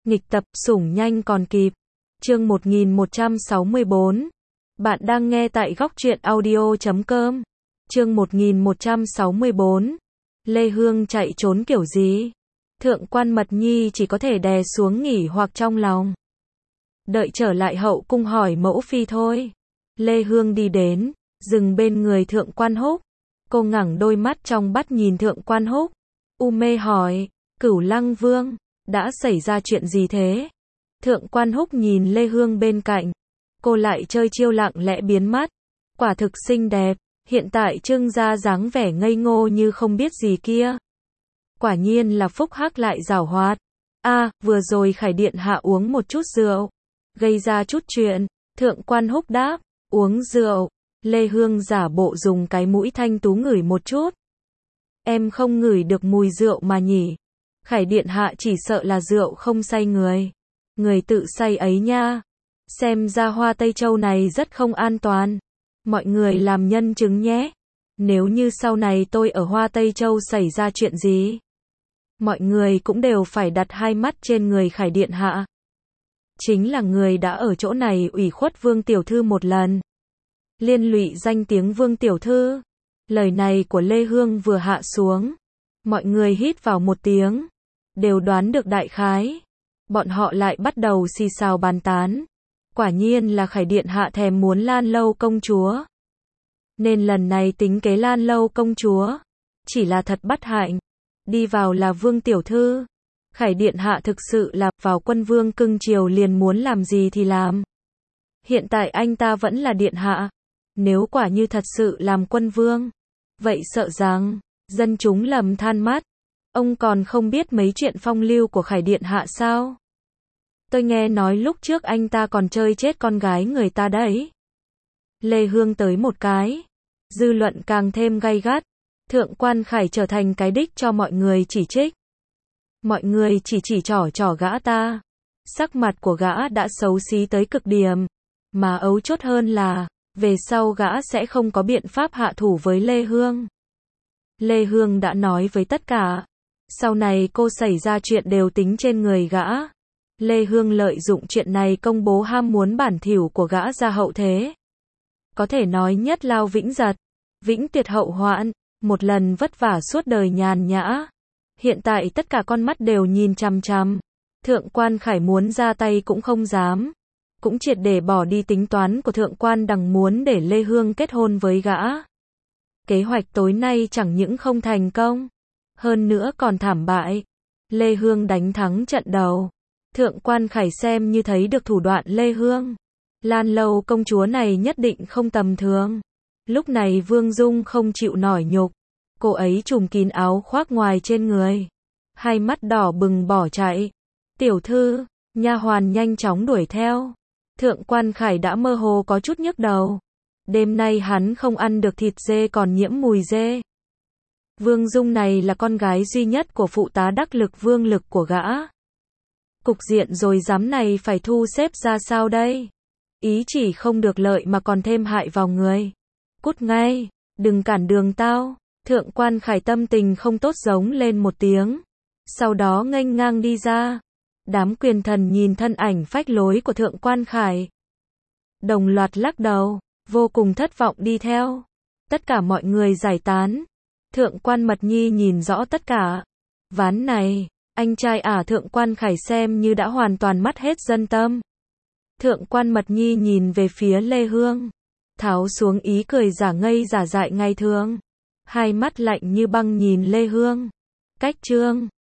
Nghịch tập, sủng nhanh còn kịp. Chương 1164. Bạn đang nghe tại góc truyện audio.com. Chương 1164. Lê Hương chạy trốn kiểu gì? Thượng quan Mật Nhi chỉ có thể đè xuống nghỉ hoặc trong lòng. Đợi trở lại hậu cung hỏi mẫu phi thôi. Lê Hương đi đến, dừng bên người Thượng quan Húc. Cô ngẩng đôi mắt trong bắt nhìn Thượng quan Húc. U mê hỏi, Cửu Lăng Vương, đã xảy ra chuyện gì thế? Thượng quan Húc nhìn Lê Hương bên cạnh. Cô lại chơi chiêu lặng lẽ biến mắt. Quả thực xinh đẹp, hiện tại trưng ra dáng vẻ ngây ngô như không biết gì kia. Quả nhiên là phúc hắc lại giảo hoạt. Vừa rồi Khải Điện Hạ uống một chút rượu, gây ra chút chuyện. Thượng quan Húc đáp, uống rượu. Lê Hương giả bộ dùng cái mũi thanh tú ngửi một chút. Em không ngửi được mùi rượu mà nhỉ? Khải Điện Hạ chỉ sợ là rượu không say người. Người tự say ấy nha. Xem ra Hoa Tây Châu này rất không an toàn. Mọi người làm nhân chứng nhé. Nếu như sau này tôi ở Hoa Tây Châu xảy ra chuyện gì, mọi người cũng đều phải đặt hai mắt trên người Khải Điện Hạ. Chính là người đã ở chỗ này ủy khuất Vương Tiểu Thư một lần, liên lụy danh tiếng Vương Tiểu Thư. Lời này của Lê Hương vừa hạ xuống, mọi người hít vào một tiếng, đều đoán được đại khái. Bọn họ lại bắt đầu xì xào bàn tán. Quả nhiên là Khải Điện Hạ thèm muốn Lan Lâu công chúa, nên lần này tính kế Lan Lâu công chúa. Chỉ là thật bất hạnh, đi vào là Vương Tiểu Thư. Khải Điện Hạ thực sự là vào quân vương cưng chiều liền muốn làm gì thì làm. Hiện tại anh ta vẫn là Điện Hạ. Nếu quả như thật sự làm quân vương, vậy sợ rằng dân chúng lầm than mắt. Ông còn không biết mấy chuyện phong lưu của Khải Điện Hạ sao? Tôi nghe nói lúc trước anh ta còn chơi chết con gái người ta đấy. Lê Hương tới một cái, dư luận càng thêm gay gắt. Thượng quan Khải trở thành cái đích cho mọi người chỉ trích. Mọi người chỉ trỏ gã ta. Sắc mặt của gã đã xấu xí tới cực điểm. Mà ấu chốt hơn là, về sau gã sẽ không có biện pháp hạ thủ với Lê Hương. Lê Hương đã nói với tất cả. Sau này cô xảy ra chuyện đều tính trên người gã. Lê Hương lợi dụng chuyện này công bố ham muốn bản thỉu của gã ra hậu thế. Có thể nói nhất lao vĩnh giật, vĩnh tuyệt hậu hoạn, một lần vất vả suốt đời nhàn nhã. Hiện tại tất cả con mắt đều nhìn chằm chằm. Thượng quan Khải muốn ra tay cũng không dám. Cũng triệt để bỏ đi tính toán của Thượng quan Đằng muốn để Lê Hương kết hôn với gã. Kế hoạch tối nay chẳng những không thành công, hơn nữa còn thảm bại. Lê Hương đánh thắng trận đầu. Thượng quan Khải xem như thấy được thủ đoạn Lê Hương. Lan Lâu công chúa này nhất định không tầm thường. Lúc này Vương Dung không chịu nổi nhục. Cô ấy trùm kín áo khoác ngoài trên người, hai mắt đỏ bừng bỏ chạy. Tiểu thư, nha hoàn nhanh chóng đuổi theo. Thượng quan Khải đã mơ hồ có chút nhức đầu. Đêm nay hắn không ăn được thịt dê còn nhiễm mùi dê. Vương Dung này là con gái duy nhất của phụ tá đắc lực Vương Lực của gã. Cục diện rồi dám này phải thu xếp ra sao đây? Ý chỉ không được lợi mà còn thêm hại vào người. Cút ngay, đừng cản đường tao. Thượng quan Khải tâm tình không tốt giống lên một tiếng. Sau đó nghênh ngang đi ra. Đám quyền thần nhìn thân ảnh phách lối của Thượng quan Khải, đồng loạt lắc đầu, vô cùng thất vọng đi theo. Tất cả mọi người giải tán. Thượng quan Mật Nhi nhìn rõ tất cả. Ván này, anh trai Thượng quan Khải xem như đã hoàn toàn mất hết dân tâm. Thượng quan Mật Nhi nhìn về phía Lê Hương, tháo xuống ý cười giả ngây giả dại ngày thường. Hai mắt lạnh như băng nhìn Lê Hương. Cách chương